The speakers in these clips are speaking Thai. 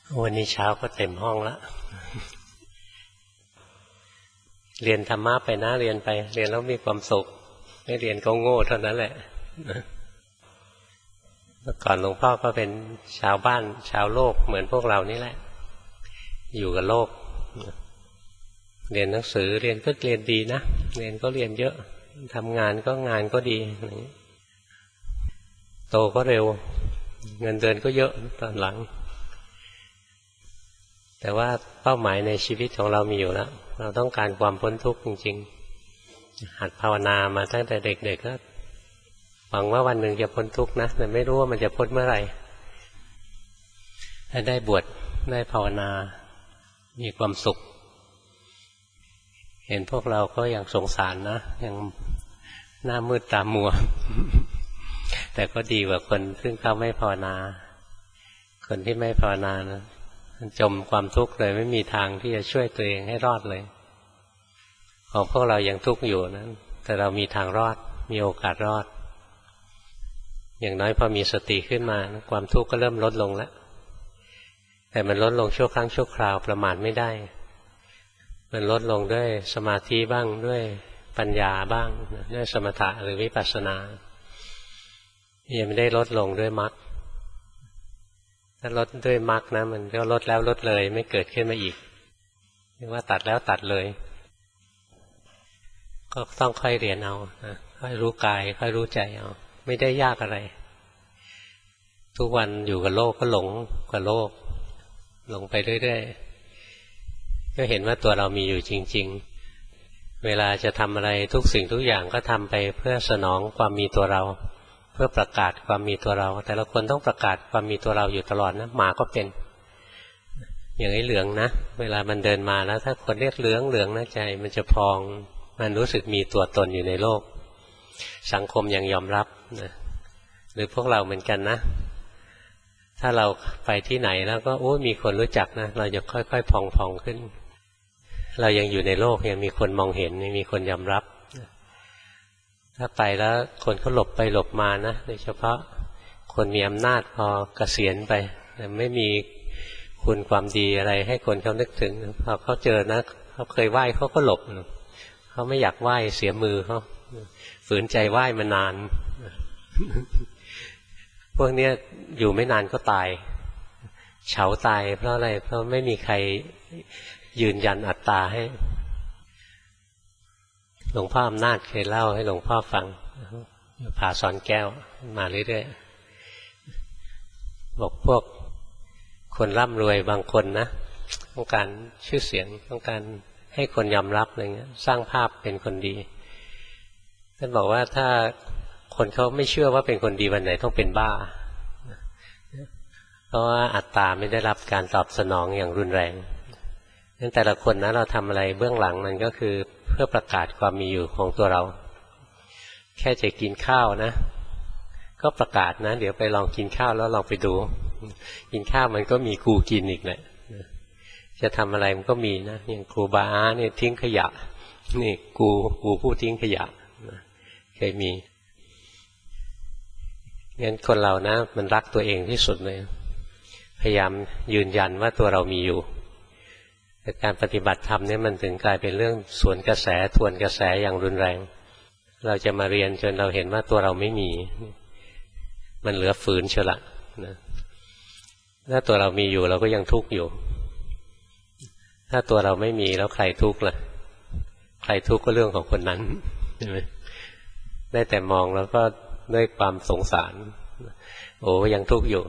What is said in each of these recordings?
วันนี้เช้าก็เต็มห้องแล้วเรียนธรรมะไปนะเรียนไปเรียนแล้วมีความสุขไม่เรียนก็โง่เท่านั้นแหละเมื่อก่อนหลวงพ่อก็เป็นชาวบ้านชาวโลกเหมือนพวกเรานี่แหละอยู่กับโลกเรียนหนังสือเรียนก็เรียนดีนะเรียนก็เรียนเยอะทำงานก็งานก็ดีโตก็เร็วเงินเดือนก็เยอะตอนหลังแต่ว่าเป้าหมายในชีวิตของเรามีอยู่แล้วเราต้องการความพ้นทุกข์จริงๆหัดภาวนามาตั้งแต่เด็กๆก็หวังว่าวันหนึ่งจะพ้นทุกข์นะแต่ไม่รู้ว่ามันจะพ้นเมื่อไหร่ถ้าได้บวชได้ภาวนามีความสุขเห็นพวกเราก็ยังสงสารนะยังหน้ามืดตามัว แต่ก็ดีกว่าคนซึ่งเขาไม่ภาวนาคนที่ไม่ภาวนานะจมความทุกข์เลยไม่มีทางที่จะช่วยตัวเองให้รอดเลยของพวกเรายังทุกข์อยู่นะแต่เรามีทางรอดมีโอกาสรอดอย่างน้อยพอมีสติขึ้นมาความทุกข์ก็เริ่มลดลงแล้วแต่มันลดลงชั่วครั้งชั่วคราวประมาทไม่ได้มันลดลงด้วยสมาธิบ้างด้วยปัญญาบ้างด้วยสมถะหรือวิปัสสนายังไม่ได้ลดลงด้วยมรรคถ้าลดด้วยมรรคนะมันก็ลดแล้วลดเลยไม่เกิดขึ้นมาอีกเรียกว่าตัดแล้วตัดเลยก็ต้องค่อยเรียนเอาค่อยรู้กายค่อยรู้ใจเอาไม่ได้ยากอะไรทุกวันอยู่กับโลกก็หลงกับโลกหลงไปเรื่อยๆก็เห็นว่าตัวเรามีอยู่จริงๆเวลาจะทำอะไรทุกสิ่งทุกอย่างก็ทำไปเพื่อสนองความมีตัวเราเพื่อประกาศความมีตัวเราแต่ละคนต้องประกาศความมีตัวเราอยู่ตลอดนะหมาก็เป็นอย่างไอ้เหลืองนะเวลามันเดินมาแล้วถ้าคนเรียกเหลืองเหลืองนะใจมันจะพองมันรู้สึกมีตัวตนอยู่ในโลกสังคมยังยอมรับนะหรือพวกเราเหมือนกันนะถ้าเราไปที่ไหนแล้วก็โอ้มีคนรู้จักนะเราจะค่อยๆพองขึ้นเรายังอยู่ในโลกยังมีคนมองเห็นมีคนยอมรับถ้าไปแล้วคนเขาหลบไปหลบมานะโดยเฉพาะคนมีอำนาจพอเกษียณไปแต่ไม่มีคุณความดีอะไรให้คนเขานึกถึงพอเขาเจอนะเขาเคยไหว้เขาก็หลบเขาไม่อยากไหว้เสียมือเขาฝืนใจไหว้มานานพวกนี้อยู่ไม่นานก็ตายเฉาตายเพราะอะไรเพราะไม่มีใครยืนยันอัตตาให้หลวงพ่ออำนาจเคยเล่าให้หลวงพ่อฟังผ่าสอนแก้วมาเรื่อยๆบอกพวกคนร่ำรวยบางคนนะต้องการชื่อเสียงต้องการให้คนยอมรับอะไรเงี้ยสร้างภาพเป็นคนดีท่านบอกว่าถ้าคนเขาไม่เชื่อว่าเป็นคนดีวันไหนต้องเป็นบ้าเพราะว่าอัตตาไม่ได้รับการตอบสนองอย่างรุนแรงนั้นแต่ละคนนะเราทำอะไรเบื้องหลังมันก็คือเพื่อประกาศความมีอยู่ของตัวเราแค่จะกินข้าวนะก็ประกาศนะเดี๋ยวไปลองกินข้าวแล้วลองไปดูกินข้าวมันก็มีกูกินอีกแหละจะทำอะไรมันก็มีนะอย่างครูบาเนี่ยทิ้งขยะนี่กูผู้ทิ้งขยะเคยมีงั้นคนเรานะมันรักตัวเองที่สุดเลยพยายามยืนยันว่าตัวเรามีอยู่แต่การปฏิบัติธรรมเนี่ยมันถึงกลายเป็นเรื่องสวนกระแสทวนกระแสอย่างรุนแรงเราจะมาเรียนจนเราเห็นว่าตัวเราไม่มีมันเหลือฝืนเชียวละนะถ้าตัวเรามีอยู่เราก็ยังทุกข์อยู่ถ้าตัวเราไม่มีแล้วใครทุกข์ล่ะใครทุกข์ก็เรื่องของคนนั้นใช่ไหมได้แต่มองแล้วก็ด้วยความสงสารโอ้ยังทุกข์อยู่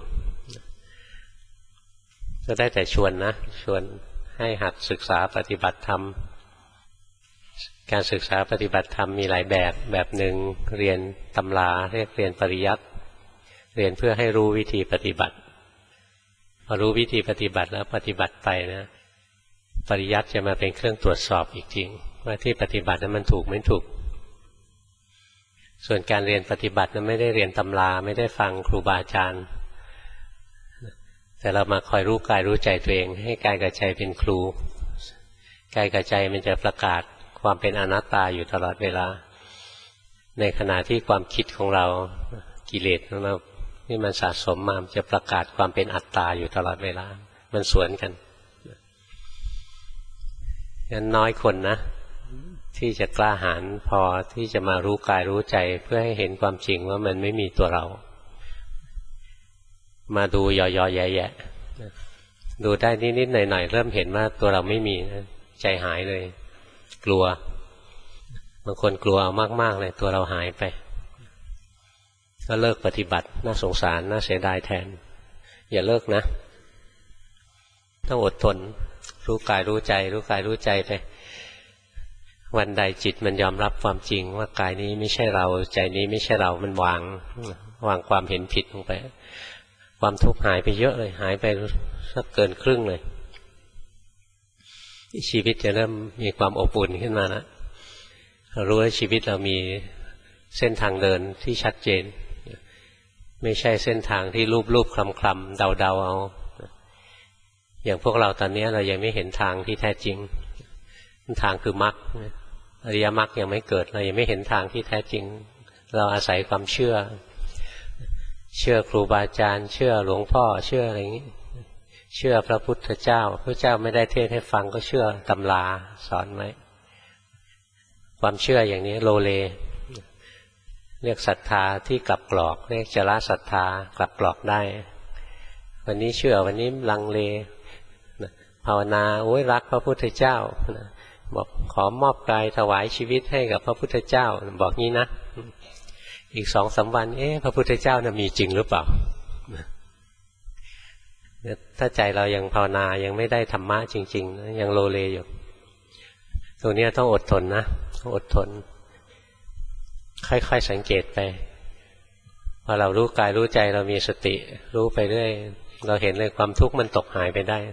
ก็ได้แต่ชวนนะชวนให้หัดศึกษาปฏิบัติธรรมการศึกษาปฏิบัติธรรมมีหลายแบบหนึ่งเรียนตำราเรียกเรียนปริยัติเรียนเพื่อให้รู้วิธีปฏิบัติพอรู้วิธีปฏิบัติแล้วปฏิบัติไปนะปริยัติจะมาเป็นเครื่องตรวจสอบอีกจริงว่าที่ปฏิบัตินั้นมันถูกไม่ถูกส่วนการเรียนปฏิบัตินั้นไม่ได้เรียนตำราไม่ได้ฟังครูบาอาจารย์แต่เรามาคอยรู้กายรู้ใจตัวเองให้กายกับใจเป็นครูกายกับใจมันจะประกาศความเป็นอนัตตาอยู่ตลอดเวลาในขณะที่ความคิดของเรากิเลสของเราที่มันสะสมมาจะประกาศความเป็นอัตตาอยู่ตลอดเวลามันสวนกันงั้นน้อยคนนะที่จะกล้าหาญพอที่จะมารู้กายรู้ใจเพื่อให้เห็นความจริงว่ามันไม่มีตัวเรามาดูย่อๆแย่ๆดูได้นิดๆหน่อยๆเริ่มเห็นว่าตัวเราไม่มีนะใจหายเลยกลัวบางคนกลัวมากๆเลยตัวเราหายไปก็เลิกปฏิบัติน่าสงสารน่าเสียดายแทนอย่าเลิกนะต้องอดทนรู้กายรู้ใจรู้กายรู้ใจไปวันใดจิตมันยอมรับความจริงว่ากายนี้ไม่ใช่เราใจนี้ไม่ใช่เรามันวางความเห็นผิดลงไปความทุกข์หายไปเยอะเลยหายไปสักเกินครึ่งเลยชีวิตจะเริ่มมีความอบอุ่นขึ้นมานะเรารู้ว่าชีวิตเรามีเส้นทางเดินที่ชัดเจนไม่ใช่เส้นทางที่รูปๆคลำๆเดาๆเอาอย่างพวกเราตอนนี้เรายังไม่เห็นทางที่แท้จริงทางคือมรรคอริยมรรคยังไม่เกิดเรายังไม่เห็นทางที่แท้จริงเราอาศัยความเชื่อครูบาอาจารย์เชื่อหลวงพ่อเชื่ออะไรอย่างนี้เชื่อพระพุทธเจ้าพระเจ้าไม่ได้เทศให้ฟังก็เชื่อตำราสอนไว้ความเชื่ออย่างนี้โลเลเรียกศรัทธาที่กลับกรอกเรียกจละศรัทธากลับกรอกได้วันนี้เชื่อวันนี้ลังเลภาวนาโอ้ยรักพระพุทธเจ้าบอกขอมอบกายถวายชีวิตให้กับพระพุทธเจ้าบอกงี้นะอีก2-3 วันพระพุทธเจ้ามีจริงหรือเปล่าถ้าใจเรายังภาวนายังไม่ได้ธรรมะจริงๆยังโลเลอยู่ตรงนี้ต้องอดทนนะต้องอดทนค่อยๆสังเกตไปพอเรารู้กายรู้ใจเรามีสติรู้ไปเรื่อยเราเห็นเลยความทุกข์มันตกหายไปได้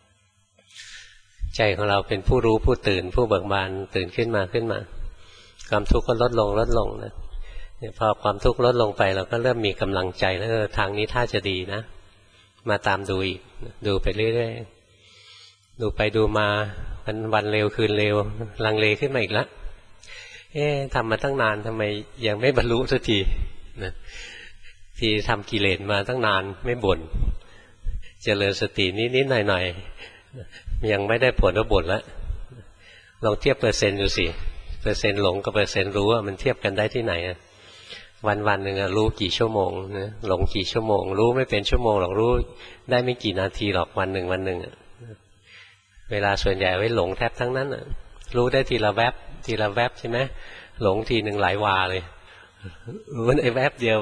ใจของเราเป็นผู้รู้ผู้ตื่นผู้เบิกบานตื่นขึ้นมาความทุกข์ก็ลดลงนะพอความทุกข์ลดลงไปเราก็เริ่มมีกำลังใจแล้วทางนี้ถ้าจะดีนะมาตามดูอีกดูไปเรื่อยๆดูไปดูมาวันเร็วคืนเร็วลังเลขึ้นมาอีกแล้วทำมาตั้งนานทำไมยังไม่บรรลุสักทีนะที่ทำกิเลสมาตั้งนานไม่บ่นเจริญสตินิดๆหน่อยๆยังไม่ได้ผลก็บ่นแล้วลองเทียบเปอร์เซ็นต์ดูสิเปอร์เซ็นต์หลงกับเปอร์เซ็นต์รู้ว่ามันเทียบกันได้ที่ไหนวันหนึ่งรู้กี่ชั่วโมงนะหลงกี่ชั่วโมงรู้ไม่เป็นชั่วโมงหรอกรู้ได้ไม่กี่นาทีหรอกวันหนึ่งเวลาส่วนใหญ่ไว้หลงแทบทั้งนั้นรู้ได้ทีละแวบใช่ไหมหลงทีหนึ่งหลายวาเลยรู้ในแวบเดียว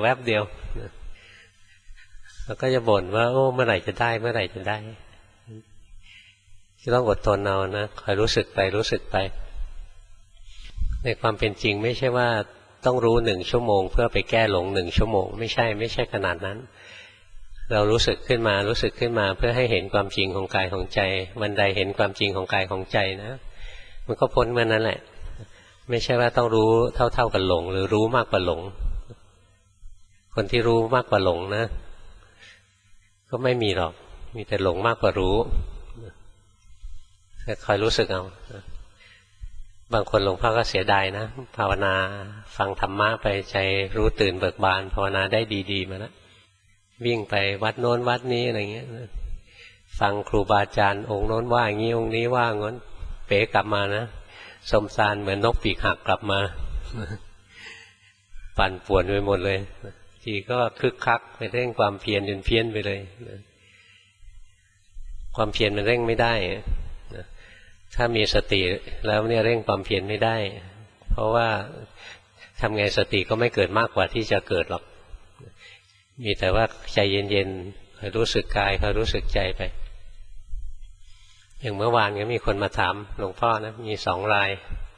แล้วก็จะบ่นว่าโอ้เมื่อไหร่จะได้จะต้องอดทนเอานะคอยรู้สึกไปในความเป็นจริงไม่ใช่ว่าต้องรู้1 ชั่วโมงเพื่อไปแก้หลง1 ชั่วโมงไม่ใช่ขนาดนั้นเรารู้สึกขึ้นมาเพื่อให้เห็นความจริงของกายของใจวันใดเห็นความจริงของกายของใจนะมันก็พ้นเมื่อนั้นแหละไม่ใช่ว่าต้องรู้เท่ากันหลงหรือรู้มากกว่าหลงคนที่รู้มากกว่าหลงนะก็ไม่มีหรอกมีแต่หลงมากกว่ารู้แต่คอยรู้สึกเอาบางคนหลวงพ่อก็เสียดายนะภาวนาฟังธรรมะไปใจรู้ตื่นเบิกบานภาวนาได้ดีๆมาแล้ววิ่งไปวัดโน้นวัดนี้อะไรเงี้ยฟังครูบาอาจารย์องค์โน้นว่าอย่างนี้องค์นี้ว่างั้นเป๋กลับมานะสมสารเหมือนนกปีกหักกลับมาปั่นป่วนไปหมดเลยทีก็คึกคักไปเร่งความเพียรจนเพี้ยนไปเลยความเพียรมันเร่งไม่ได้ถ้ามีสติแล้วเนี่ยเร่งความเพียรไม่ได้เพราะว่าทำไงสติก็ไม่เกิดมากกว่าที่จะเกิดหรอกมีแต่ว่าใจเย็นๆคอยรู้สึกกายคอยรู้สึกใจไปอย่างเมื่อวานก็มีคนมาถามหลวงพ่อนะมี2 ราย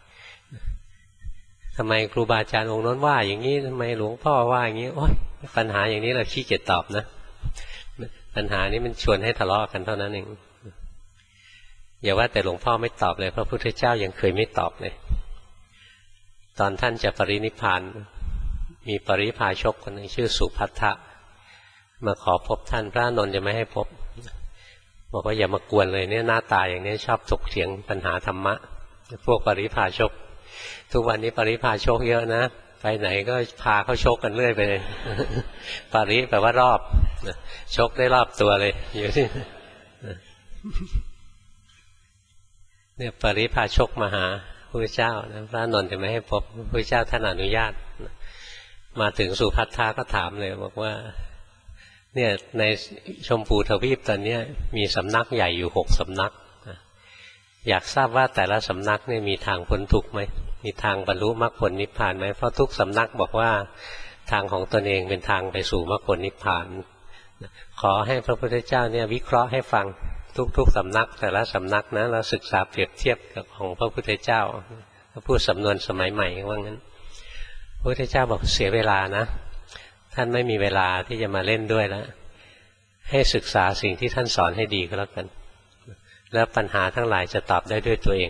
ทำไมครูบาอาจารย์องค์นั้นว่าอย่างนี้ทำไมหลวงพ่อว่าอย่างนี้โอ๊ยปัญหาอย่างนี้เราขี้เกียจตอบนะปัญหานี้มันชวนให้ทะเลาะกันเท่านั้นเองอย่าว่าแต่หลวงพ่อไม่ตอบเลยพระพุทธเจ้ายังเคยไม่ตอบเลยตอนท่านจะปรินิพพานมีปริพาชกคนหนึ่งชื่อสุภัททะมาขอพบท่านพระอานนท์จะไม่ให้พบบอกว่าอย่ามากวนเลยเนี่ยหน้าตาอย่างนี้ชอบถกเถียงปัญหาธรรมะพวกปริพาชกทุกวันนี้ปริพาชกเยอะนะไปไหนก็พาเขาชกกันเรื่อยไปเลยปริแปลว่ารอบชกได้รอบตัวเลยอยู่ที่เนี่ยปริพาชกมาหาพระเจ้านะพระนนท์จะไม่ให้พบพระเจ้าท่านอนุญาตมาถึงสุภัททาก็ถามเลยบอกว่าเนี่ยในชมพูทวีปตอนนี้มีสำนักใหญ่อยู่6 สำนักอยากทราบว่าแต่ละสำนักเนี่ยมีทางพ้นทุกข์ไหมมีทางบรรลุมรรคผลนิพพานไหมเพราะทุกสำนักบอกว่าทางของตนเองเป็นทางไปสู่มรรคผลนิพพานขอให้พระพุทธเจ้าเนี่ยวิเคราะห์ให้ฟังทุกสำนักแต่ละสำนักนะเราศึกษาเปรียบเทียบกับของพระพุทธเจ้าพูดสำนวนสมัยใหม่ว่างั้นพระพุทธเจ้าบอกเสียเวลานะท่านไม่มีเวลาที่จะมาเล่นด้วยแล้วให้ศึกษาสิ่งที่ท่านสอนให้ดีก็แล้วกันแล้วปัญหาทั้งหลายจะตอบได้ด้วยตัวเอง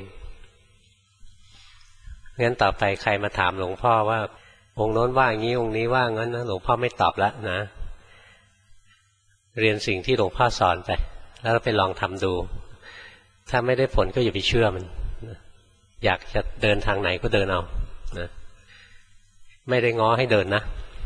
งั้นต่อไปใครมาถามหลวงพ่อว่าองค์โน้นว่างี้องค์นี้ว่างั้นนะหลวงพ่อไม่ตอบแล้วนะเรียนสิ่งที่หลวงพ่อสอนไปแล้วไปลองทำดูถ้าไม่ได้ผลก็อย่าไปเชื่อมันอยากจะเดินทางไหนก็เดินเอานะไม่ได้ง้อให้เดินนะ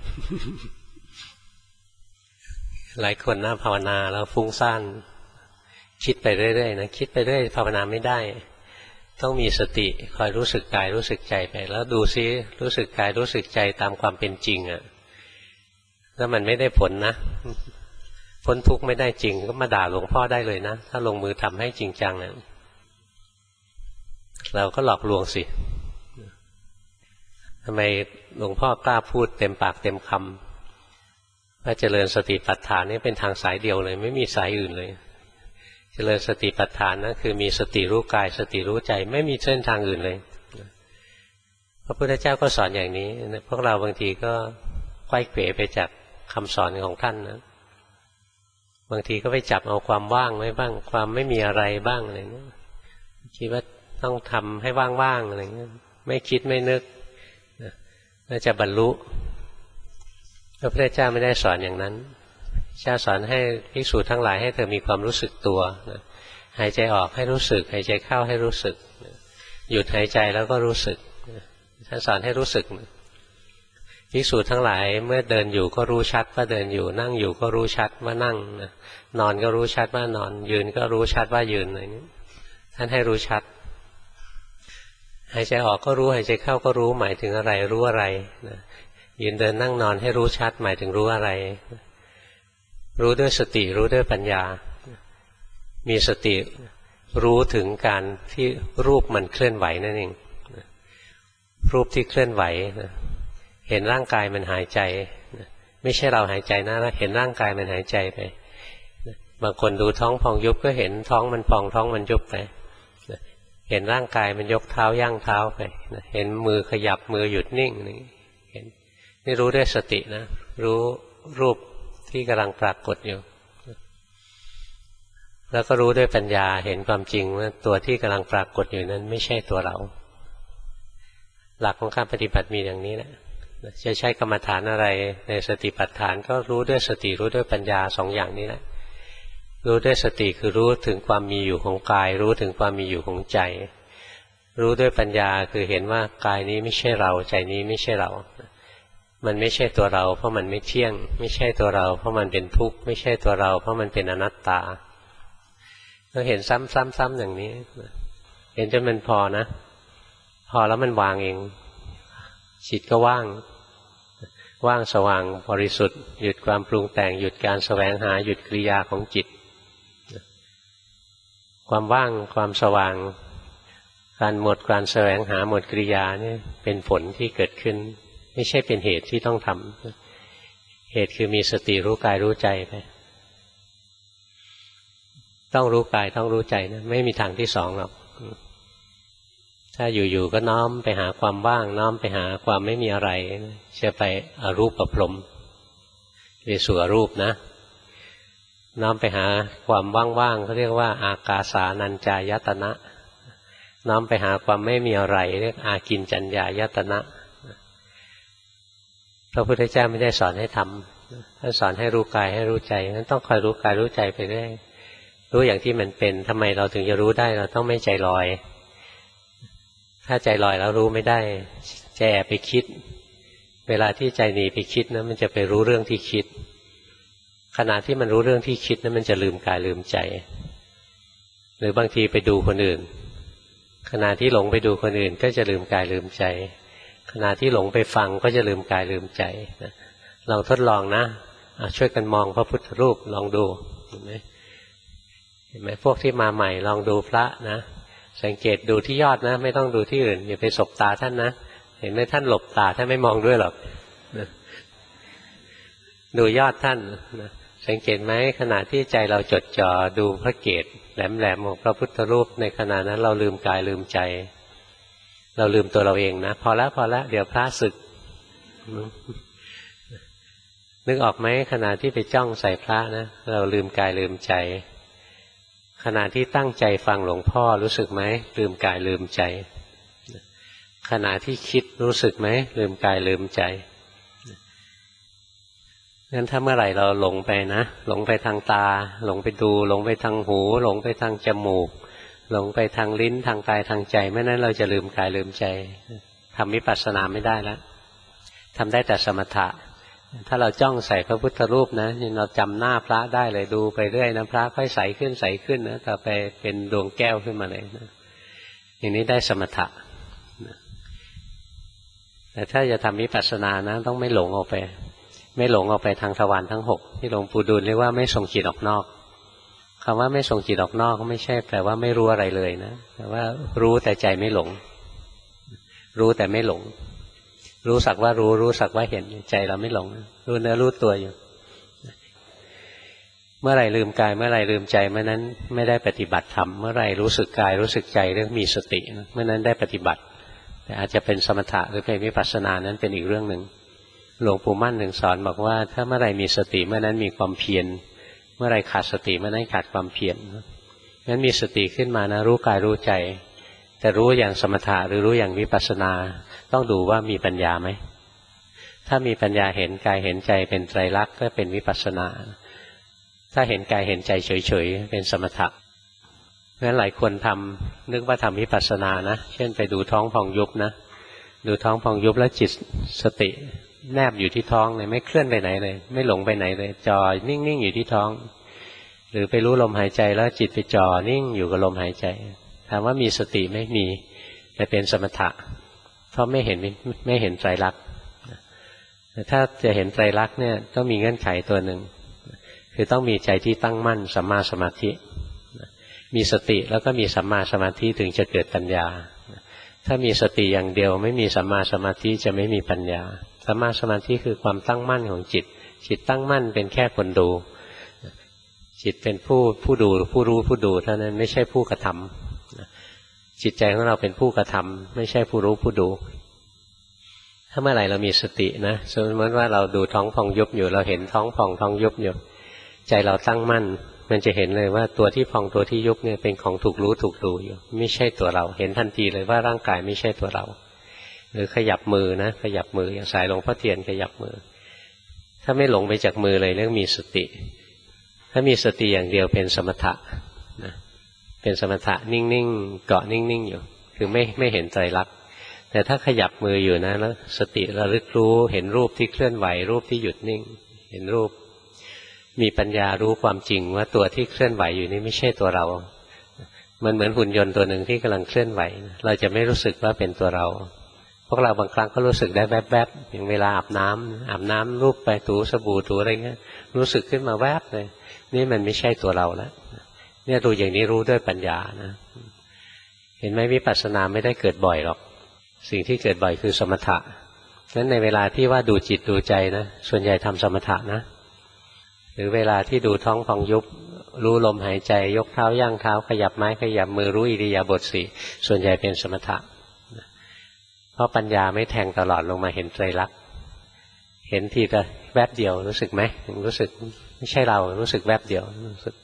หลายคนนะภาวนาแล้วฟุ้งซ่านคิดไปเรื่อยๆนะคิดไปเรื่อยภาวนาไม่ได้ต้องมีสติคอยรู้สึกกายรู้สึกใจไปแล้วดูซิรู้สึกกายรู้สึกใจตามความเป็นจริงอ่ะถ้ามันไม่ได้ผลนะพ้นทุกข์ไม่ได้จริงก็มาด่าหลวงพ่อได้เลยนะถ้าลงมือทำให้จริงจังนะเราก็หลอกลวงสิทำไมหลวงพ่อกล้าพูดเต็มปากเต็มคำว่าเจริญสติปัฏฐานนี่เป็นทางสายเดียวเลยไม่มีสายอื่นเลยเจริญสติปัฏฐานนะคือมีสติรู้กายสติรู้ใจไม่มีเส้นทางอื่นเลยพระพุทธเจ้าก็สอนอย่างนี้พวกเราบางทีก็ไขว้เขวไปจากคำสอนของท่านนะบางทีก็ไปจับเอาความว่างไว้บ้างความไม่มีอะไรบ้างอะไรเนี่ยคิดว่าต้องทำให้ว่างๆอะไรเงี้ยไม่คิดไม่นึกแล้วจะบรรลุพระพุทธเจ้าไม่ได้สอนอย่างนั้นเจ้าสอนให้ภิกษุทั้งหลายให้เธอมีความรู้สึกตัวหายใจออกให้รู้สึกหายใจเข้าให้รู้สึกหยุดหายใจแล้วก็รู้สึกท่านสอนให้รู้สึกภิกษุทั้งหลายเมื่อเดินอยู่ก็รู้ชัดว่าเดินอยู่นั่งอยู่ก็รู้ชัดว่านั่งนอนก็รู้ชัดว่านอนยืนก็รู้ชัดว่ายืนอะไรนี้ท่านให้รู้ชัดหายใจออกก็รู้หายใจเข้าก็รู้หมายถึงอะไรรู้อะไรยืนเดินนั่งนอนให้รู้ชัดหมายถึงรู้อะไรรู้ด้วยสติรู้ด้วยปัญญามีสติรู้ถึงการที่รูปมันเคลื่อนไหวนั่นเองรูปที่เคลื่อนไหวเห็นร่างกายมันหายใจไม่ใช่เราหายใจนะเห็นร่างกายมันหายใจไปบางคนดูท้องพองยุบก็เห็นท้องมันพองท้องมันยุบไปเห็นร่างกายมันยกเท้าย่างเท้าไปเห็นมือขยับมือหยุดนิ่งนี่รู้ด้วยสตินะรู้รูปที่กำลังปรากฏอยู่แล้วก็รู้ด้วยปัญญาเห็นความจริงว่าตัวที่กำลังปรากฏอยู่นั้นไม่ใช่ตัวเราหลักของการปฏิบัติมีอย่างนี้แหละจะใช้กรรมฐานอะไรในสติปัฏฐานก็รู้ด้วยสติรู้ด้วยปัญญาสองอย่างนี้แหละรู้ด้วยสติคือรู้ถึงความมีอยู่ของกายรู้ถึงความมีอยู่ของใจรู้ด้วยปัญญาคือเห็นว่ากายนี้ไม่ใช่เราใจนี้ไม่ใช่เรามันไม่ใช่ตัวเราเพราะมันไม่เที่ยงไม่ใช่ตัวเราเพราะมันเป็นทุกข์ไม่ใช่ตัวเราเพราะมันเป็นอนัตตาเราเห็นซ้ำๆอย่างนี้เห็นจนมันพอนะพอแล้วมันวางเองจิตก็ว่างสว่างบริสุทธิ์หยุดความปรุงแต่งหยุดการแสวงหาหยุดกิริยาของจิตความว่างความสว่างการหมดการแสวงหาหมดกิริยานี่เป็นผลที่เกิดขึ้นไม่ใช่เป็นเหตุที่ต้องทำเหตุคือมีสติรู้กายรู้ใจไปต้องรู้กายต้องรู้ใจนะไม่มีทางที่สองหรอกถ้าอยู่ๆก็น้อมไปหาความว่างน้อมไปหาความไม่มีอะไรจะไปอรูปพรหมไปสู่อรูปนะน้อมไปหาความว่างๆเขาเรียกว่าอากาสานัญจายตนะน้อมไปหาความไม่มีอะไรเรียกอากินจัญญายตนะพระพุทธเจ้าไม่ได้สอนให้ทำท่านสอนให้รู้กายให้รู้ใจนั้นต้องคอยรู้กายรู้ใจไปเรื่อยรู้อย่างที่มันเป็นทำไมเราถึงจะรู้ได้เราต้องไม่ใจลอยถ้าใจลอยแล้วรู้ไม่ได้ใจแอบไปคิดเวลาที่ใจหนีไปคิดนะมันจะไปรู้เรื่องที่คิดขณะที่มันรู้เรื่องที่คิดนะมันจะลืมกายลืมใจหรือบางทีไปดูคนอื่นขณะที่หลงไปดูคนอื่นก็จะลืมกายลืมใจขณะที่หลงไปฟังก็จะลืมกายลืมใจลองทดลองนะช่วยกันมองพระพุทธรูปลองดูเห็นไหมพวกที่มาใหม่ลองดูพระนะสังเกตดูที่ยอดนะไม่ต้องดูที่อื่นอย่าไปสบตาท่านนะเห็นไหมท่านหลบตาท่านไม่มองด้วยหรอกดูยอดท่านสังเกตไหมขณะที่ใจเราจดจ่อดูพระเกศแหลมๆของพระพุทธรูปในขณะนั้นเราลืมกายลืมใจเราลืมตัวเราเองนะพอแล้วเดี๋ยวพระสึกนึกออกไหมขณะที่ไปจ้องใส่พระนะเราลืมกายลืมใจขณะที่ตั้งใจฟังหลวงพ่อรู้สึกไหมลืมกายลืมใจขณะที่คิดรู้สึกไหมลืมกายลืมใจงั้นถ้าเมื่อไหร่เราหลงไปนะหลงไปทางตาหลงไปดูหลงไปทางหูหลงไปทางจมูกหลงไปทางลิ้นทางกายทางใจเมื่อนั้นเราจะลืมกายลืมใจทำวิปัสสนาไม่ได้แล้วทำได้แต่สมถะถ้าเราจ้องใส่พระพุทธรูปนะเราจำหน้าพระได้เลยดูไปเรื่อยนะพระค่อยใสขึ้นใสขึ้นนะต่อไปเป็นดวงแก้วขึ้นมาเลยนะอย่างนี้ได้สมถะแต่ถ้าจะทำวิปัสสนานะต้องไม่หลงออกไปไม่หลงออกไปทางทวารทั้งหกที่หลวงปู่ดูลเรียกว่าไม่ส่งจิตออกนอกคำว่าไม่ส่งจิตออกนอกก็ไม่ใช่แปลว่าไม่รู้อะไรเลยนะแต่ว่ารู้แต่ใจไม่หลงรู้แต่ไม่หลงรู้สักว่ารู้สักว่าเห็นใจเราไม่หลงรู้เนื้อรู้ตัวอยู่เมื่อไหร่ลืมกายเมื่อไหร่ลืมใจเมื่อนั้นไม่ได้ปฏิบัติธรรมเมื่อไหร่รู้สึกกายรู้สึกใจเรื่องมีสติเมื่อนั้นได้ปฏิบัติแต่อาจจะเป็นสมถะหรือเป็นวิปัสสนานั้นเป็นอีกเรื่องหนึ่งหลวงปู่มั่นถึงสอนบอกว่าถ้าเมื่อไหร่มีสติเมื่อนั้นมีความเพียรเมื่อไหร่ขาดสติเมื่อนั้นขาดความเพียรงั้นมีสติขึ้นมานะรู้กายรู้ใจแต่รู้อย่างสมถะหรือรู้อย่างวิปัสสนาต้องดูว่ามีปัญญาไหมถ้ามีปัญญาเห็นกายเห็นใจเป็นไตรลักษณ์ก็เป็นวิปัสสนาถ้าเห็นกายเห็นใจเฉยๆเป็นสมถะงั้นหลายคนทำนึกว่าทำวิปัสสนานะเช่นไปดูท้องพองยุบนะดูท้องพองยุบแล้วจิตสติแนบอยู่ที่ท้องเลยไม่เคลื่อนไปไหนเลยไม่หลงไปไหนเลยจ่อนิ่งๆอยู่ที่ท้องหรือไปรู้ลมหายใจแล้วจิตไปจ่อนิ่งอยู่กับลมหายใจถามว่ามีสติไม่มีแต่เป็นสมถะเพราะไม่เห็นไตรลักษณ์แต่ถ้าจะเห็นไตรลักษณ์เนี่ยต้องมีเงื่อนไขตัวหนึ่งคือต้องมีใจที่ตั้งมั่นสัมมาสมาธิมีสติแล้วก็มีสัมมาสมาธิถึงจะเกิดปัญญาถ้ามีสติอย่างเดียวไม่มีสัมมาสมาธิจะไม่มีปัญญาสัมมาสมาธิคือความตั้งมั่นของจิตจิตตั้งมั่นเป็นแค่คนดูจิตเป็นผู้ดูผู้รู้ผู้ดูเท่านั้นไม่ใช่ผู้กระทำจิตใจของเราเป็นผู้กระทำไม่ใช่ผู้รู้ผู้ดูถ้าเมื่อไหร่เรามีสตินะสมมติว่าเราดูท้องพองยุบอยู่เราเห็นท้องพองท้องยุบอยู่ใจเราตั้งมั่นมันจะเห็นเลยว่าตัวที่พองตัวที่ยุบเนี่ยเป็นของถูกรู้ถูกดูอยู่ไม่ใช่ตัวเราเห็นทันทีเลยว่าร่างกายไม่ใช่ตัวเราหรือขยับมือนะขยับมืออย่างสายหลวงพ่อเทียนขยับมือถ้าไม่หลงไปจากมือเลยเรื่องมีสติถ้ามีสติอย่างเดียวเป็นสมถะนะเป็นสมถะนิ่งๆเกาะนิ่งๆอยู่คือไม่เห็นไตรลักษณ์แต่ถ้าขยับมืออยู่นะแล้วสติระลึกรู้เห็นรูปที่เคลื่อนไหวรูปที่หยุดนิ่งเห็นรูปมีปัญญารู้ความจริงว่าตัวที่เคลื่อนไหวอยู่นี่ไม่ใช่ตัวเรามันเหมือนหุ่นยนต์ตัวหนึ่งที่กำลังเคลื่อนไหวเราจะไม่รู้สึกว่าเป็นตัวเราพวกเราบางครั้งก็รู้สึกได้แวบๆอย่างเวลาอาบน้ำรูปไปถูสบู่ถูอะไรเงี้ยรู้สึกขึ้นมาแวบเลยนี่มันไม่ใช่ตัวเราแล้วเนี่ยดูอย่างนี้รู้ด้วยปัญญานะเห็นไหมวิปัสสนาไม่ได้เกิดบ่อยหรอกสิ่งที่เกิดบ่อยคือสมถะงั้นในเวลาที่ว่าดูจิตดูใจนะส่วนใหญ่ทำสมถะนะหรือเวลาที่ดูท้องพองยุบรู้ลมหายใจยกเท้าย่างเท้าขยับไม้ขยับมือรู้อิริยาบถสี่ส่วนใหญ่เป็นสมถะเพราะปัญญาไม่แทงตลอดลงมาเห็นไตรลักษณ์เห็นทีละแวบเดียวรู้สึกไหมรู้สึกไม่ใช่เรารู้สึกแวบเดียวรู้สึก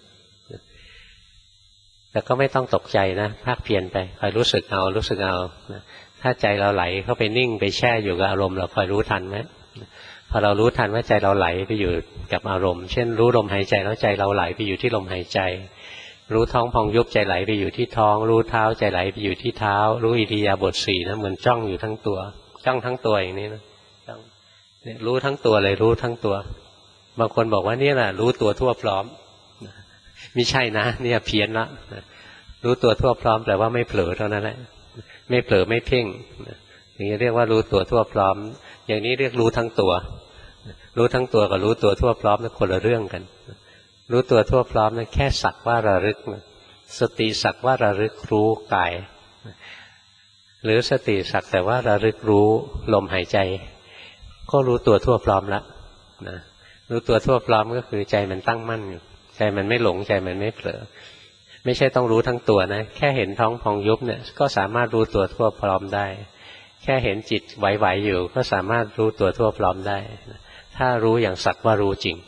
แต่ก็ไม่ต้องตกใจนะภาคเพียรไปคอยรู้สึกเอาถ้าใจเราไหลเข้าไปนิ่งไปแช่อยู่กับอารมณ์เราคอยรู้ทันไหมพอเรารู้ทันว่าใจเราไหลไปอยู่กับอารมณ์เช่นรู้ลมหายใจแล้วใจเราไหลไปอยู่ที่ลมหายใจรู้ท้องพองยุบใจไหลไปอยู่ที่ท้องรู้เท้าใจไหลไปอยู่ที่เท้ารู้อิริยาบถสี่นะเหมือนจ้องอยู่ทั้งตัวจ้องทั้งตัวอย่างนี้นะจ้องรู้ทั้งตัวเลยรู้ทั้งตัวบางคนบอกว่านี่แหละรู้ตัวทั่วพร้อมไม่ใช่นะเนี่ยเพี้ยนละรู้ตัวทั่วพร้อมแปลว่าไม่เผลอเท่านั้นแหละไม่เผลอไม่เพ่งอย่างนี้เรียกว่ารู้ตัวทั่วพร้อมอย่างนี้เรียกรู้ทั้งตัวรู้ทั้งตัวกับรู้ตัวทั่วพร้อมนั้นคนละเรื่องกันรู้ตัวทั่วพร้อมนั้นแค่สักว่าระลึกสติสักว่าระลึกรู้กายหรือสติสักแต่ว่าระลึกรู้ลมหายใจก็รู้ตัวทั่วพร้อมแล้วนะรู้ตัวทั่วพร้อมก็คือใจมันตั้งมั่นอยู่ใจมันไม่หลงใจมันไม่เผลอไม่ใช่ต้องรู้ทั้งตัวนะแค่เห็นท้องพองยุบเนี่ยก็สามารถรู้ตัวทั่วพร้อมได้แค่เห็นจิตไหวๆอยู่ก็สามารถรู้ตัวทั่วพร้อมได้ถ้ารู้อย่างสักว่ารู้จริง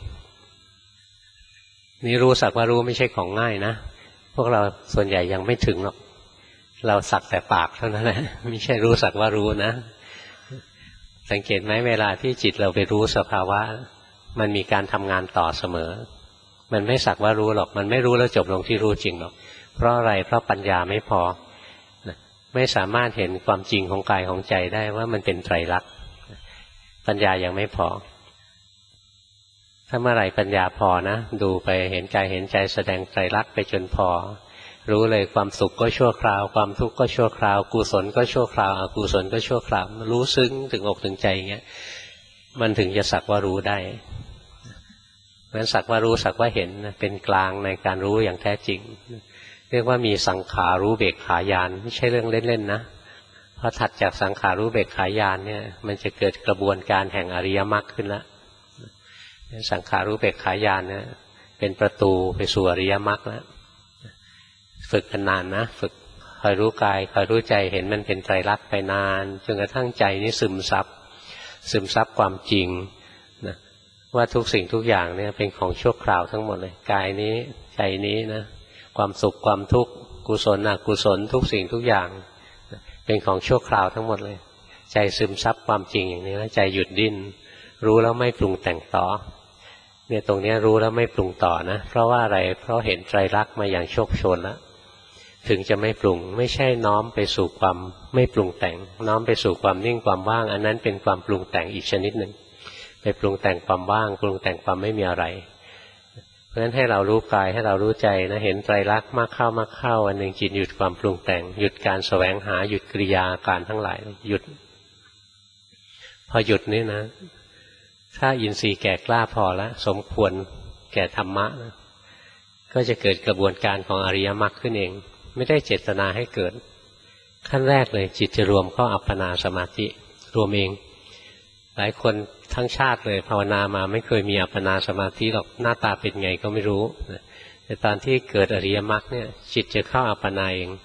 นี่รู้สักว่ารู้ไม่ใช่ของง่ายนะพวกเราส่วนใหญ่ยังไม่ถึงหรอกเราสักแต่ปากเท่านั้นแหละไม่ใช่รู้สักว่ารู้นะสังเกตไหมเวลาที่จิตเราไปรู้สภาวะมันมีการทำงานต่อเสมอมันไม่สักว่ารู้หรอกมันไม่รู้แล้วจบลงที่รู้จริงหรอกเพราะอะไรเพราะปัญญาไม่พอไม่สามารถเห็นความจริงของกายของใจได้ว่ามันเป็นไตรลักษณ์ปัญญายังไม่พอถ้าเมื่อไหร่ปัญญาพอนะดูไปเห็นกายเห็นใจแสดงไตรลักษณ์ไปจนพอรู้เลยความสุขก็ชั่วคราวความทุกข์ก็ชั่วคราวกุศลก็ชั่วคราวอกุศลก็ชั่วคราวรู้ซึ้งถึงอกถึงใจอย่างเงี้ยมันถึงจะสักว่ารู้ได้เพราะฉะนั้นสักว่ารู้สักว่าเห็นเป็นกลางในการรู้อย่างแท้จริงเรียกว่ามีสังขารู้เบกขาญาณไม่ใช่เรื่องเล่นๆนะพอถัดจากสังขารู้เบกขาญาณเนี่ยมันจะเกิดกระบวนการแห่งอริยมรรคขึ้นแล้วสังขารู้เบกขาญาณเนี่ยเป็นประตูไปสู่อริยมรรคแล้วฝึกกันนานนะฝึกคอยรู้กายคอยรู้ใจเห็นมันเป็นไตรลักษณ์ไปนานจนกระทั่งใจนี้ซึมซับความจริงนะว่าทุกสิ่งทุกอย่างเนี่ยเป็นของชั่วคราวทั้งหมดเลยกายนี้ใจนี้นะความสุขความทุกข์กุศลอกุศลทุกสิ่งทุกอย่างเป็นของชั่วคราวทั้งหมดเลยใจซึมซับความจริงอย่างนี้แล้วใจหยุดดิ้นรู้แล้วไม่ปรุงแต่งต่อเนี่ยตรงนี้รู้แล้วไม่ปรุงต่อนะเพราะว่าอะไรเพราะเห็นไตรลักษณ์มาอย่างโชคโชนแล้วถึงจะไม่ปรุงไม่ใช่น้อมไปสู่ความไม่ปรุงแต่งน้อมไปสู่ความนิ่งความว่างอันนั้นเป็นความปรุงแต่งอีกชนิดหนึ่งไปปรุงแต่งความว่างปรุงแต่งความไม่มีอะไรเพราะฉะนั้นให้เรารู้กายให้เรารู้ใจนะเห็นไตรลักษณ์มากเข้าอันหนึ่งจิตหยุดความปรุงแต่งหยุดการแสวงหาหยุดกิริยาการทั้งหลายหยุดพอหยุดนี่นะถ้าอินทรีย์แก่กล้าพอแล้วสมควรแก่ธรรมะนะก็จะเกิดกระบวนการของอริยมรรคขึ้นเองไม่ได้เจตนาให้เกิดขั้นแรกเลยจิตจะรวมเข้าอัปปนาสมาธิรวมเองหลายคนทั้งชาติเลยภาวนามาไม่เคยมีอัปปนาสมาธิหรอกหน้าตาเป็นไงก็ไม่รู้แต่ตอนที่เกิดอริยมรรคเนี่ยจิตจะเข้าอัปปนาเอง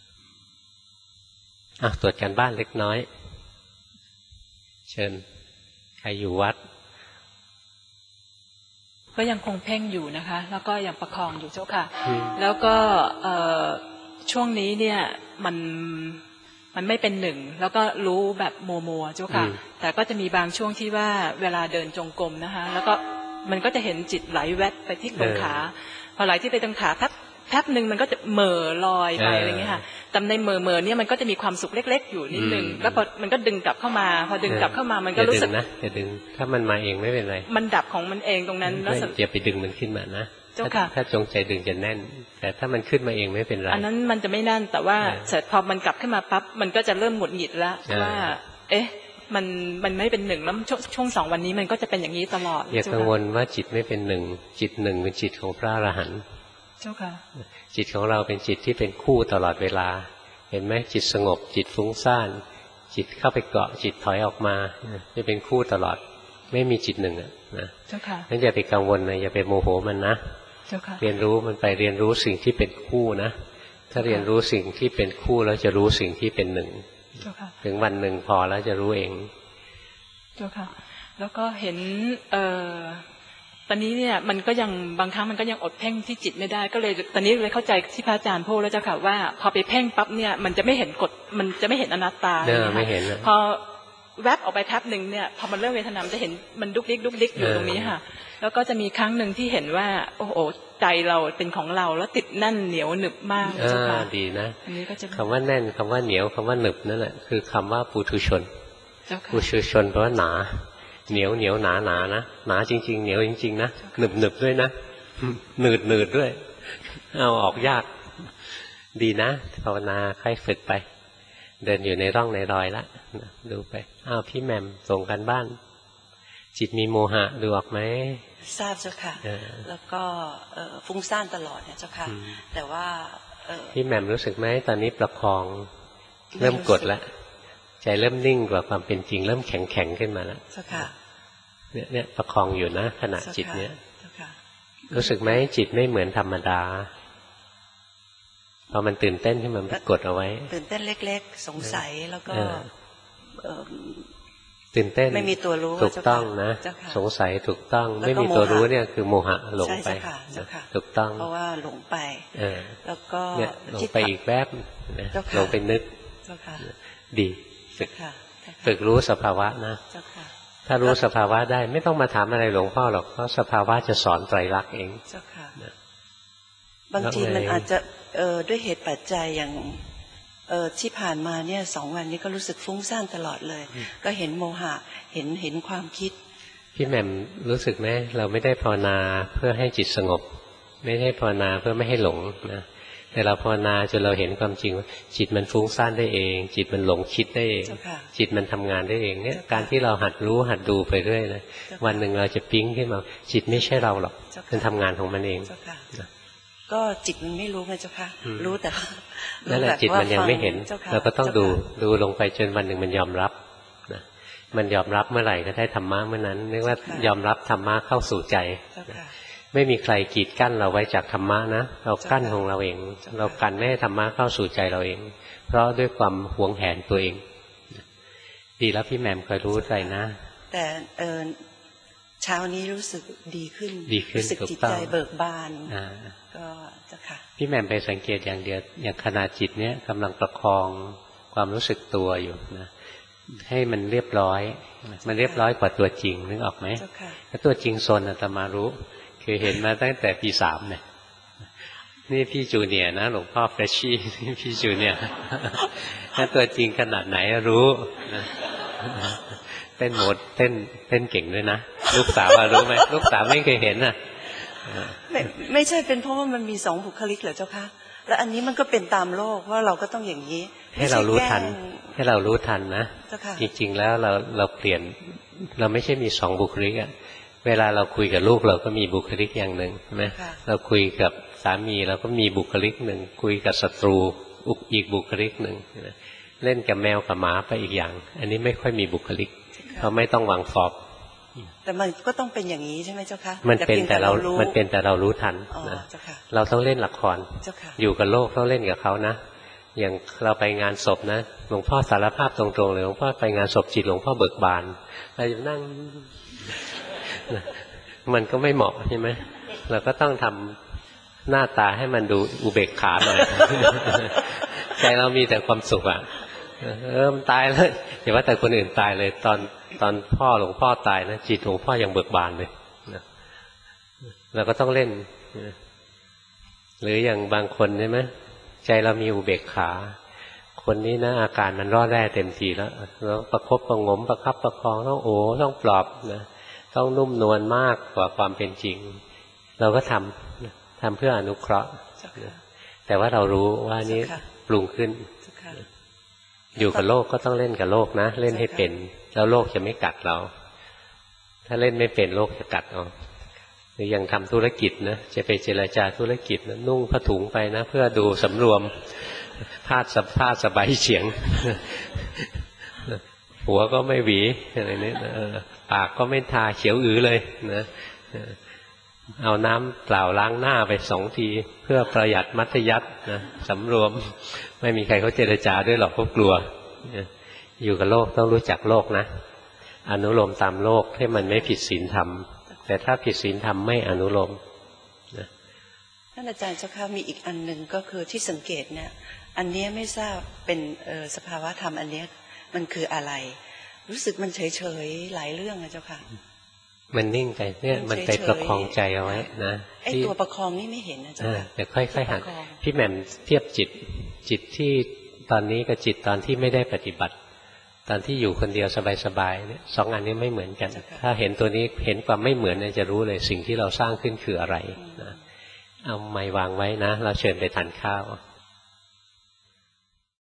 ตรวจการบ้านเล็กน้อยเชิญใครอยู่วัดก็ยังคงเพ่งอยู่นะคะแล้วก็ยังประคองอยู่เจ้าค่ะแล้วก็ช่วงนี้เนี่ยมันไม่เป็นหนึ่งแล้วก็รู้แบบมัวเจ้าค่ะแต่ก็จะมีบางช่วงที่ว่าเวลาเดินจงกรมนะคะแล้วก็มันก็จะเห็นจิตไหลแวบไปที่ตรงขาพอไหลที่ไปตรงขาแป๊บหนึ่งมันก็จะเหม่อลอยไปอะไรเงี้ยค่ะแต่ในเหม่อเนี่ยมันก็จะมีความสุขเล็กๆอยู่นิดนึงแล้วพอมันก็ดึงกลับเข้ามาพอดึงกลับเข้ามามันก็รู้สึกนะอย่าดึงถ้ามันมาเองไม่เป็นไรมันดับของมันเองตรงนั้นแล้วอย่าไปดึงมันขึ้นมานะถ้าจงใจดึงจะแน่นแต่ถ้ามันขึ้นมาเองไม่เป็นไรอันนั้นมันจะไม่แน่นแต่ว่าเสร็จพอมันกลับขึ้นมาปั๊บมันก็จะเริ่มหงุดหงิดแล้วว่ามันไม่เป็นหนึ่งแล้วช่วง2 วันนี้มันก็จะเป็นอย่างนี้ตลอดอย่ากังวลว่าจิตไม่เป็นหนึ่งจิตหนึ่งเป็นจิตของพระอรหันต์เจ้าค่ะจิตของเราเป็นจิตที่เป็นคู่ตลอดเวลาเห็นไหมจิตสงบจิตฟุ้งซ่านจิตเข้าไปเกาะจิตถอยออกมาจะเป็นคู่ตลอดไม่มีจิตหนึ่งนะเจ้าค่ะงั้นอย่าไปกังวลนะอย่าไปโมโหมันนะเจ้าค่ะเรียนรู้มันไปเรียนรู้สิ่งที่เป็นคู่นะถ้าเรียนรู้สิ่งที่เป็นคู่แล้วจะรู้สิ่งที่เป็นหนึ่งถึงวันหนึ่งพอแล้วจะรู้เองเจ้าค่ะแล้วก็เห็นตอนนี้เนี่ยมันก็ยังบางครั้งมันก็ยังอดเพ่งที่จิตไม่ได้ก็เลยตอนนี้เลยเข้าใจที่พระอาจารย์พูดแล้วเจ้าค่ะว่าพอไปเพ่งปั๊บเนี่ยมันจะไม่เห็นกฎมันจะไม่เห็นอนัตตาไม่เห็นพอแวบออกไปแป๊บหนึ่งเนี่ยพอมันเริ่มเวทนามันจะเห็นมันดุกดิกอยู่ตรงนี้ค่ะแล้วก็จะมีครั้งหนึ่งที่เห็นว่าโอ้โหใจเราเป็นของเราแล้วติดแน่นเหนียวหนึบมากเจ้าค่ะดีนะอันนี้ก็จะคำว่าแน่นคำว่าเหนียวคำว่าหนึบนั่นแหละคือคำว่าปุถุชนปุถุชนแปลว่าหนาเหนียวหนานะหนาจริงๆเหนียวจริงๆนะหนึบด้วยนะหนืดด้วยเอาออกยากดีนะภาวนาค่อยฝึกไปเดินอยู่ในร่องในรอยละดูไปอ้าวพี่แหม่มส่งกันบ้านจิตมีโมหะดูออกไหมทราบเจ้าค่ะแล้วก็ฟุ้งซ่านตลอดเนี่ยเจ้าค่ะแต่ว่าพี่แหม่มรู้สึกไหมตอนนี้ประคองเริ่มกดแล้วใจเริ่มนิ่งกว่าความเป็นจริงเริ่มแข็งแข็งขึ้นมาแล้วเจ้าค่ะเนี่ยประคองอยู่นะขณะจิตเนี้ยรู้สึกไหมจิตไม่เหมือนธรรมดาพอมันตื่นเต้นขึ้นมามันกดเอาไว้ตื่นเต้นเล็กๆสงสัยแล้วก็ตื่นเต้นไม่มีตัวรู้ถูกต้องนะสงสัยถูกต้องไม่มีตัวรู้เนี่ยคือโมหะหลงไปถูกต้องเพราะว่าหลงไปแล้วก็เนี่ยหลงไปอีกแวบหลงไปนึกดีฝึกรู้สภาวะนะถ้ารู้สภาวะได้ไม่ต้องมาถามอะไรหลวงพ่อหรอกเพราะสภาวะจะสอนไตรลักษณ์เองบางทีมันอาจจะด้วยเหตุปัจจัยอย่างที่ผ่านมาเนี่ย2 วันนี้ก็รู้สึกฟุ้งซ่านตลอดเลยก็เห็นโมหะเห็นความคิดพี่แหม่มรู้สึกไหมเราไม่ได้ภาวนาเพื่อให้จิตสงบไม่ได้ภาวนาเพื่อไม่ให้หลงนะแต่เราภาวนาจนเราเห็นความจริงว่าจิตมันฟุ้งซ่านได้เองจิตมันหลงคิดได้เองจิตมันทำงานได้เองเนี่ยการที่เราหัดรู้หัดดูไปเรื่อยนะวันหนึ่งเราจะปิ๊งขึ้นมาจิตไม่ใช่เราหรอกมันทำงานของมันเองก็จิตมันไม่รู้ไงเจ้าค่ะรู้แต่นั่นแหละจิตมันยังไม่เห็นเราก็ต้องดูลงไปจนวันหนึ่งมันยอมรับนะมันยอมรับเมื่อไหร่ก็ได้ธรรมะเมื่อนั้นเรียกว่ายอมรับธรรมะเข้าสู่ใจไม่มีใครกีดกั้นเราไว้จากธรรมะนะเรากั้นของเราเองเรากันไม่ให้ธรรมะเข้าสู่ใจเราเองเพราะด้วยความหวงแหนตัวเองดีแล้วพี่แหม่มเคยรู้ใจนะแต่เช้านี้รู้สึกดีขึ้นรู้สึกจิตใจเบิกบานก็จะค่ะพี่แหม่มไปสังเกตอย่างเดียวอย่างขณะจิตเนี้ยกำลังประคองความรู้สึกตัวอยู่นะให้มันเรียบร้อยมันเรียบร้อยกว่าตัวจริงนึกออกไหมถ้าตัวจริงโซนอาตมารู้คือเห็นมาตั้งแต่ปี 3เนี่ยนี่พี่จูเนียร์นะหลวงพ่อเฟรชชี่พี่จูเนียร์ถ้าตัวจริงขนาดไหนรู้นะเต้นหมดเต้นเก่งด้วยนะลูกสาวรู้ไหมลูกสาวไม่เคยเห็นน่ะไม่ใช่เป็นเพราะว่ามันมี2 บุคลิกเหรอเจ้าคะแล้วอันนี้มันก็เป็นตามโลกว่าเราก็ต้องอย่างนี้ให้เรารู้ทันให้เรารู้ทันนะจริงๆแล้วเราเปลี่ยนเราไม่ใช่มี2 บุคลิกอะเวลาเราคุยกับลูกเราก็มีบุคลิกอย่างหนึ่งใช่ไหมเราคุยกับสามีเราก็มีบุคลิกหนึ่งคุยกับศัตรูอีกบุคลิกหนึ่งเล่นกับแมวกับหมาไปอีกอย่างอันนี้ไม่ค่อยมีบุคลิกเขาไม่ต้องวางฟอบแต่มันก็ต้องเป็นอย่างนี้ใช่ไหมเจ้าคะมันเป็นแต่เรารู้ทันนะเราต้องเล่นละครอยู่กับโลกต้องเล่นกับเขานะอย่างเราไปงานศพนะหลวงพ่อสารภาพตรงๆเลยหลวงพ่อไปงานศพจิตหลวงพ่อเบิกบานเราอยู่นั่งมันก็ไม่เหมาะใช่ไหมเราก็ต้องทำหน้าตาให้มันดูอุเบกขาหน่อยใจเรามีแต่ความสุขอ่ะมันตายแล้วอย่าว่าแต่คนอื่นตายเลยตอนพ่อหลวงพ่อตายนะจิตหลวงพ่อยังเบิกบานเลยนะเราก็ต้องเล่นหรืออย่างบางคนใช่ไหมใจเรามีอุเบกขาคนนี้นะอาการมันร่อแร่เต็มทีแล้วประคบประงมประคับประคองต้องปลอบนะต้องนุ่มนวลมากกว่าความเป็นจริงเราก็ทำเพื่ออนุเคราะห์แต่ว่าเรารู้ว่านี้ปรุงขึ้นอยู่กับโลกก็ต้องเล่นกับโลกนะเล่นให้เป็นแล้วโลกจะไม่กัดเราถ้าเล่นไม่เป็นโลกจะกัดเอาหรือยังทำธุรกิจนะจะไปเจรจาธุรกิจนะนุ่งผ้าถุงไปนะเพื่อดูสำรวมผ้าสบายเฉียงหัวก็ไม่หวีอะไรนี้ปากก็ไม่ทาเขียวอื้อเลยนะเอาน้ำเปล่าล้างหน้าไป2 ทีเพื่อประหยัดมัธยัสถ์นะสำรวมไม่มีใครเขาเจรจาด้วยหรอกเขากลัวอยู่กับโลกต้องรู้จักโลกนะอนุโลมตามโลกให้มันไม่ผิดศีลธรรมแต่ถ้าผิดศีลธรรมไม่อนุโลมนะท่านอาจารย์เจ้าค่ะมีอีกอันหนึ่งก็คือที่สังเกตเนี่ยอันนี้ไม่ทราบเป็นสภาวะธรรมอันนี้มันคืออะไรรู้สึกมันเฉยๆหลายเรื่องนะเจ้าค่ะมันนิ่งไปเนี่ยมันไปประคองใจเอาไว้นะไอ้ตัวประคองนี่ไม่เห็นนะเจ้าค่ะแต่ค่อยๆหัดพี่แหม่มเทียบจิตที่ตอนนี้กับจิตตอนที่ไม่ได้ปฏิบัติตอนที่อยู่คนเดียวสบายๆเนี่ย2 อันนี้ไม่เหมือนกันถ้าเห็นตัวนี้เห็นความไม่เหมือนเนี่ยจะรู้เลยสิ่งที่เราสร้างขึ้นคืออะไรนะเอาไม้วางไว้นะเราเชิญไปทานข้าว